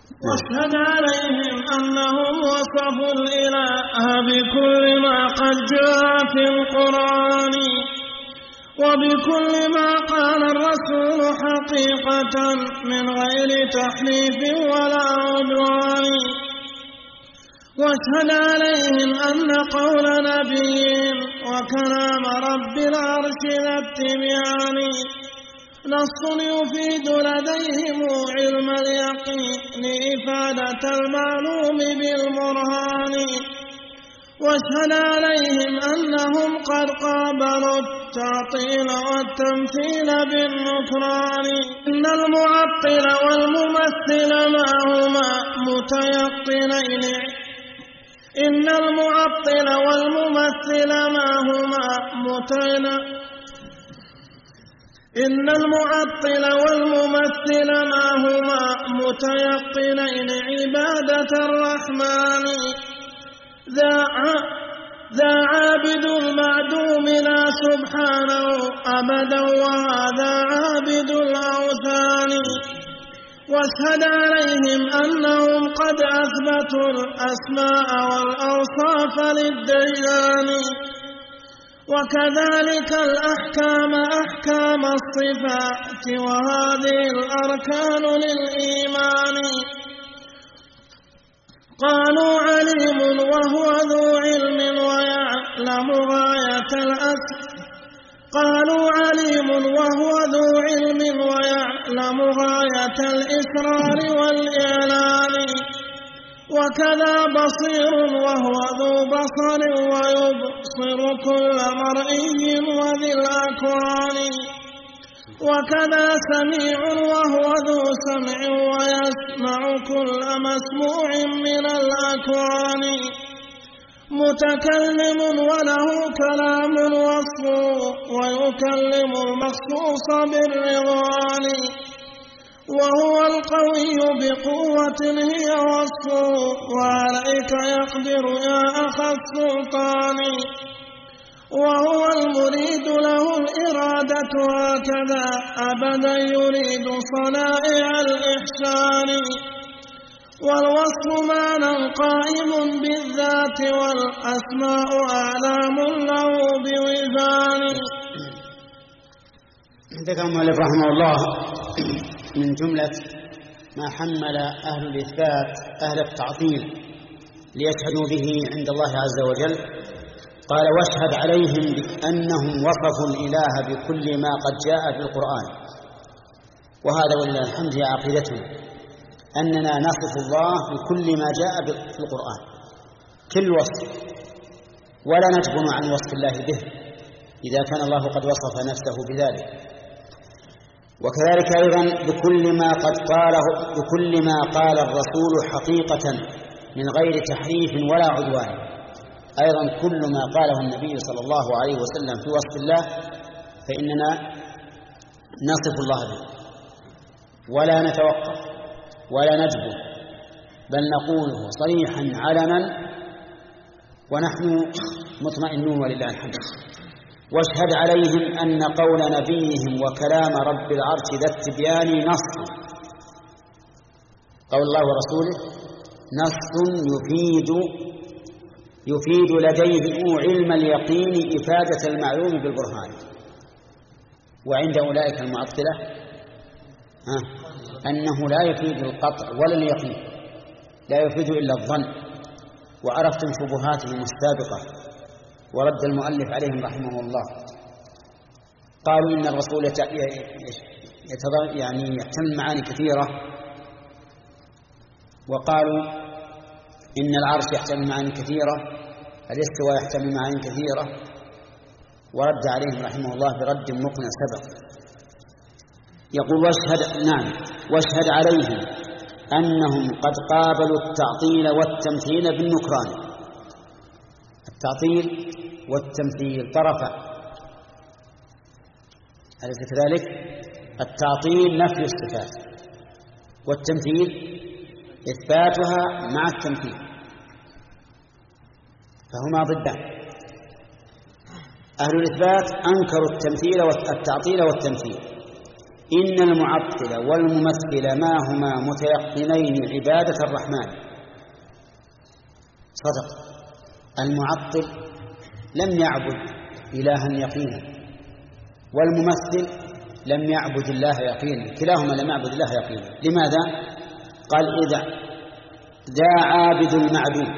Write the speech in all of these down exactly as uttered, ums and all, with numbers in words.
واشهد عليهم أنهم وصفوا الإله بكل ما قد جاء في القرآن وبكل ما قال الرسول حقيقة من غير تحريف ولا عدوان. واشهد عليهم أن قول نبي وكلام رب العرش ذا التبيان نص يفيد لديهم علم اليقين إفادة المعلوم بالبرهان. واشهد عليهم أنهم قد قابلوا التعطيل والتمثيل بالنكران. إن المعطل والممثل ما هما متيقنين إن المعطل والممثل ما هما متيقنين إن المعطل والممثل ما هما متيقنين عبادة الرحمن ذا عابد المعدوم لا سبحانه أبدا وهذا عابد الأوثان. واشهد عليهم أنهم قد أثبتوا الأسماء والأوصاف للديان وكذلك الأحكام أحكام الصفات وهذه الأركان للإيمان. قالوا عليم وهو ذو علم ويعلم غاية الأسر قالوا عليم وهو ذو علم ويعلم غاية الإسرار والإعلان وكذا بصير وهو ذو بصر ويبصر كل مرئي وذي الأكوان وكذا سميع وهو ذو سمع ويسمع كل مسموع من الأكوان متكلم وله كلام وصف ويكلم المخصوص بالرضوان وهو القوي بقوة هي وصفه وعليك يقدر يا أخا السلطان وهو المريد له الإرادة هكذا أبدا يريد صنائع الإحسان والوصف معنى قائم بالذات والأسماء أعلام له بوزان. ذكر المؤلف رحمه الله من جملة ما حمل أهل الإثبات أهل التعطيل ليشهدوا به عند الله عز وجل قال واشهد عليهم بأنهم وصفوا الإله بكل ما قد جاء في القرآن. وهذا ولله الحمد هي عقيدتنا أننا نصف الله بكل ما جاء في القرآن كل وصف ولا نجبن عن وصف الله به إذا كان الله قد وصف نفسه بذلك. وكذلك أيضا بكل ما قد قاله بكل ما قال الرسول حقيقة من غير تحريف ولا عدوان. أيضا كل ما قاله النبي صلى الله عليه وسلم في وصف الله فإننا نصف الله به ولا نتوقف ولا نجبر بل نقوله صريحا علنا ونحن مطمئنون ولله الحمد. واشهد عليهم أن قول نبيهم وكلام رب العرش ذا التبيان نص قول الله ورسوله نص يفيد يفيد لديه علم اليقين إفادة المعلوم بالبرهان. وعند أولئك المعطلة أنه لا يفيد القطع ولا اليقين لا يفيد إلا الظن. وعرفتم شبهاتهم السابقة ورد المؤلف عليهم رحمه الله. قالوا إن الرسول يعني يحتمل معاني كثيرة وقالوا إن العرش يحتمل معاني كثيرة الاستواء يحتمل معاني كثيرة ورد عليهم رحمه الله برد مقنع سبق. يقول واشهد نعم واشهد عليهم أنهم قد قابلوا التعطيل والتمثيل بالنكران. التعطيل والتمثيل طرفا أليس كذلك؟ التعطيل نفي الصفات والتمثيل إثباتها مع التمثيل فهما ضدان. أهل الإثبات أنكروا التمثيل والتعطيل والتمثيل إن المعطل والممثل ما هما متيقنين عبادة الرحمن. صدق. المعطل لم يعبد إلها يقينا، والممثل لم يعبد الله يقينا، كلاهما لم يعبد الله يقينا. لماذا؟ قال إذا ذا عابد المعدوم،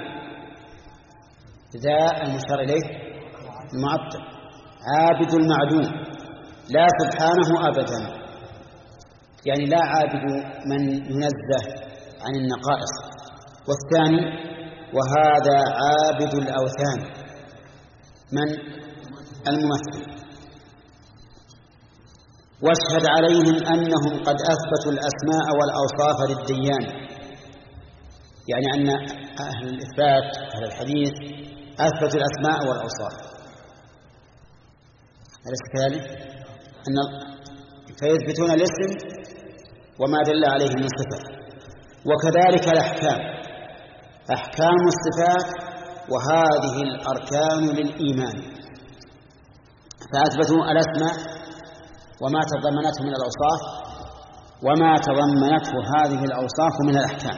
ذا المشار إليه المعطل، عابد المعدوم لا سبحانه أبدا، يعني لا عابد من ينزه عن النقائص. والثاني وهذا عابد الأوثان، من؟ الممثل. واشهد عليهم أنهم قد أثبتوا الأسماء والأوصاف للديان، يعني أن أهل الإثبات أهل الحديث أثبتوا الأسماء والأوصاف. أليس كذلك؟ أن فيثبتون الاسم وما دل عليه من صفة. وكذلك الأحكام، أحكام الصفات وهذه الأركان للإيمان، فأثبتوا الأسماء وما تضمنته من الأوصاف وما تضمنته هذه الأوصاف من الأحكام.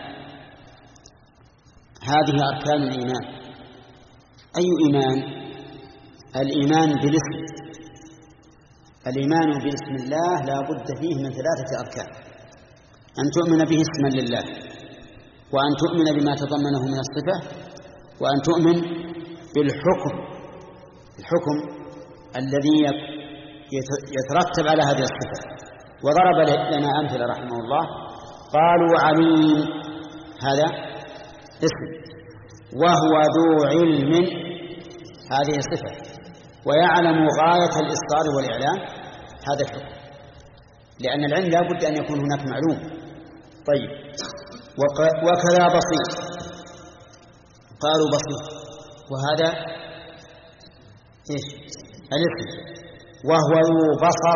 هذه أركان الإيمان. أي إيمان؟ الإيمان بالاسم. الإيمان باسم الله لا بد فيه من ثلاثة أركان: أن تؤمن به اسما لله، وأن تؤمن بما تضمنه من الصفة، وأن تؤمن بالحكم، الحكم الذي يترتب على هذه الصفة. وضرب لنا أمثلة رحمه الله، قالوا عليم هذا اسم، وهو ذو علم هذه صفة، ويعلم غاية الإصرار والإعلام هذا الحكم، لأن العلم لا بد أن يكون هناك معلوم. طيب، وكذا بصير، قالوا بصير، وهذا إيش؟ الاسم، وهو ذو بصر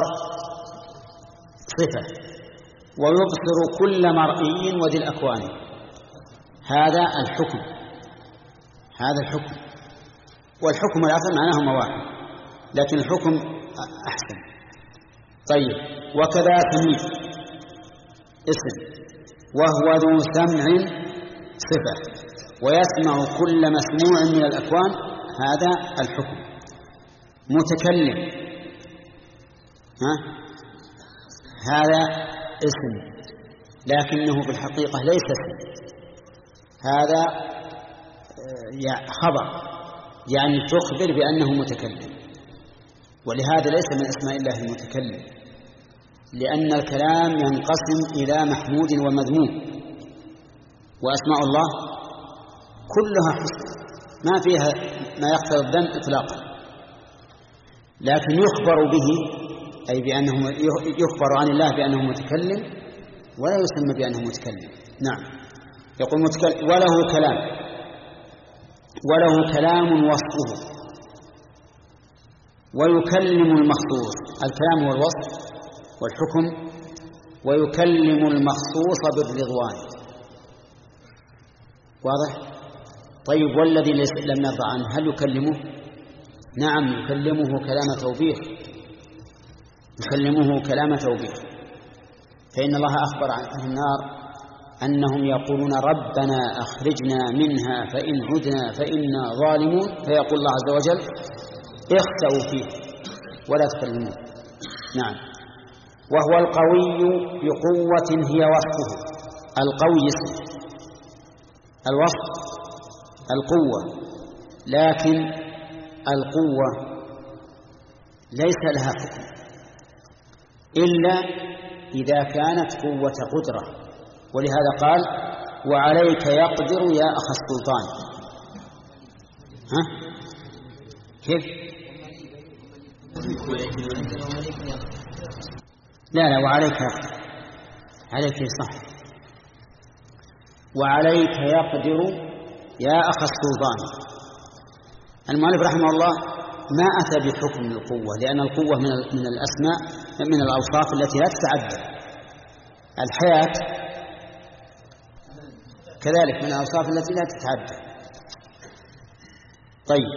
صفة، ويبصر كل مرئي وذي الأكوان هذا الحكم، هذا الحكم. والحكم والأصل معناهما واحد، لكن الحكم أحسن. طيب، وكذا سميع اسم، وهو ذو سمع صفة، ويسمع كل مسموع من الأكوان هذا الحكم. متكلم ها؟ هذا اسم، لكنه في الحقيقة ليس اسم، هذا خبر، يعني تخبر بأنه متكلم، ولهذا ليس من أسماء الله المتكلم، لأن الكلام ينقسم إلى محمود ومذموم، وأسماء الله كلها حسن ما فيها ما يقتضي الذم إطلاقا، لكن يخبر به أي بأنه يخبر عن الله بأنه متكلم، ولا يسمى بأنه متكلم. نعم، يقول متكلم وله كلام، وله كلام وصفه، ويكلم المخصوص، الكلام والوصف والحكم، ويكلم المخصوص بالرضوان. واضح؟ طيب، والذي لم نرضى عنه هل يكلمه؟ نعم، يكلمه كلام توبيخ، يكلمه كلام توبيخ. فإن الله أخبر عن أهل النار أنهم يقولون ربنا أخرجنا منها فإن عدنا فإنا ظالمون، فيقول الله عز وجل اخسأوا فيه ولا تكلمون. نعم. وهو القوي بقوة هي وصفه، القوي اسم، الوصف القوة، لكن القوة ليس لها حكم إلا إذا كانت قوة قدرة، ولهذا قال وعليك يقدر يا أخ السلطان. ها؟ كيف؟ لا لا وعليك يقدر، عليك صح، وعليك يقدر يا أخ السلطان. المؤلف رحمه الله ما أتى بحكم القوة، لأن القوة من من الأسماء من الأوصاف التي لا تتعدى. الحياة كذلك من الأوصاف التي لا تتعدى. طيب،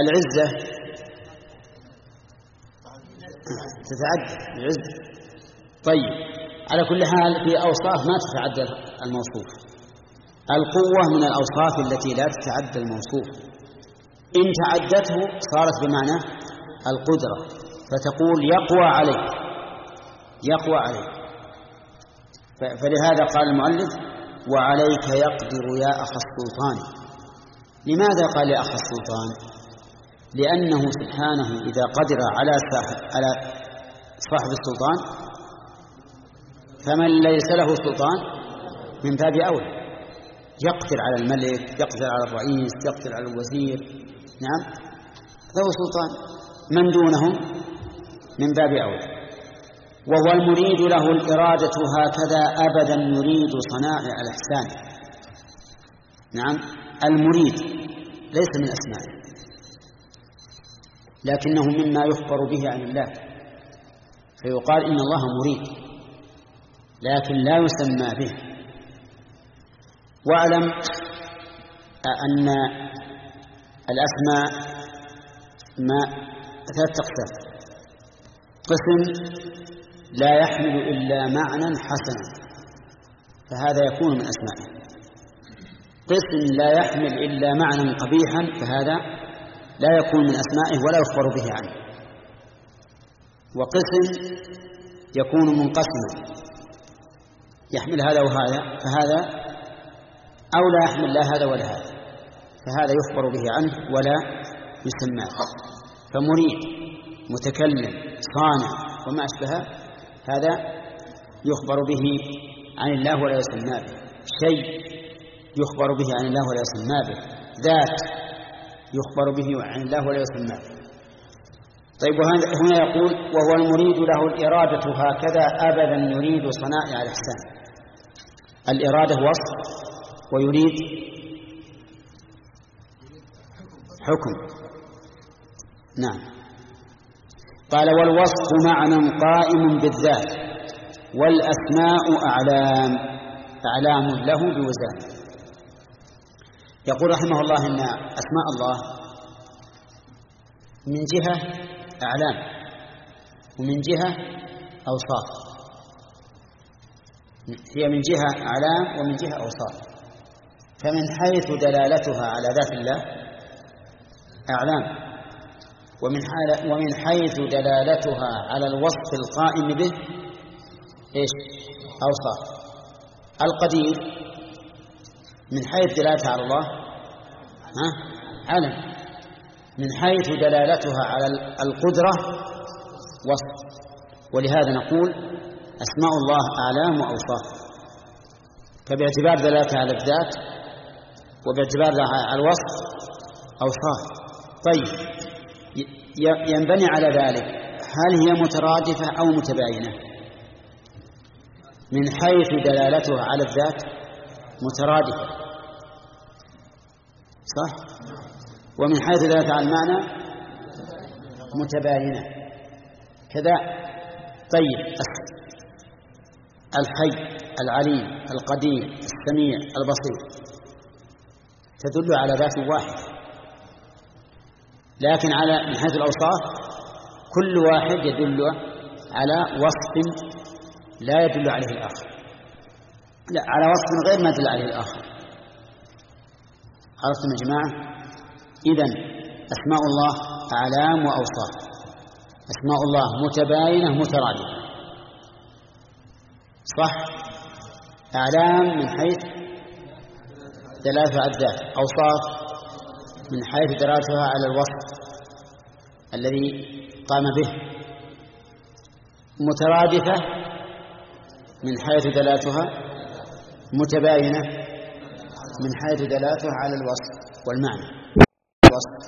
العزة تتعدى، العزة طيب، على كل حال في أوصاف ما تتعدى الموصوف. القوة من الأوصاف التي لا تتعدى الموصوف، إن تعدته صارت بمعنى القدرة، فتقول يقوى عليك، يقوى عليك. فلهذا قال المؤلف وعليك يقدر يا أخ السلطان. لماذا قال يا أخ السلطان؟ لأنه سبحانه إذا قدر على على صاحب السلطان فمن ليس له سلطان من باب أولى، يقدر على الملك، يقدر على الرئيس، يقدر على الوزير، نعم له سلطان، من دونهم من باب أولى. وهو المريد له الإرادة هكذا أبدا يريد صنائع الإحسان. نعم، المريد ليس من أسمائه، لكنه مما يخبر به عن الله، فيقال إن الله مريد، لكن لا يسمى به. واعلم أن الأسماء ما ثلاثة أقسام: قسم لا يحمل إلا معنى حسنا فهذا يكون من أسمائه، قسم لا يحمل إلا معنى قبيحا فهذا لا يكون من أسمائه ولا يخبر به عنه، وقسم يكون منقسما يحمل هذا وهذا فهذا، أو لا يحمل لا هذا ولا هذا فهذا يخبر به عنه ولا يسمى. فمريد، متكلم، صانع وما أشبه هذا يخبر به عن الله ولا يسمى به، شيء يخبر به عن الله ولا يسمى به، ذات يخبر به عن الله ولا يسمى به. طيب، هنا يقول وهو المريد له الإرادة هكذا أبدا يريد صنائع الإحسان. الإرادة وصف ويريد حكم. نعم. قال والوصف معنى قائم بالذات والأسماء أعلام أعلام له بوزان. يقول رحمه الله إن أسماء الله من جهة أعلام ومن جهة أوصاف، هي من جهة أعلام ومن جهة أوصاف. فمن حيث دلالتها على ذات الله أعلام، ومن ومن حيث دلالتها على الوصف القائم به إيش؟ أوصاف. القدير من حيث دلالتها على الله ها علم، من حيث دلالتها على القدرة وصف. ولهذا نقول أسماء الله أعلام وأوصاف، فباعتبار دلالتها على الذات وباعتبار على الوصف أوصاف. طيب، ينبني على ذلك هل هي مترادفة أو متباينة؟ من حيث دلالتها على الذات مترادفة صح، ومن حيث دلالتها على المعنى متباينة كذا. طيب، الحي، العليم، القدير، السميع، البصير تدل على ذات واحد، لكن على من حيث الأوصاف كل واحد يدل على وصف لا يدل عليه الآخر، لا على وصف غير ما يدل عليه الآخر. عرفتم يا جماعة؟ إذن أسماء الله أعلام وأوصاف، أسماء الله متباينة مترادفة صح. أعلام من حيث دلالتها على الذات، أوصاف من حيث دلالتها على الوصف الذي قام به، مترادفة من حيث دلالتها، متباينة من حيث دلالتها على الوصف والمعنى. الوصف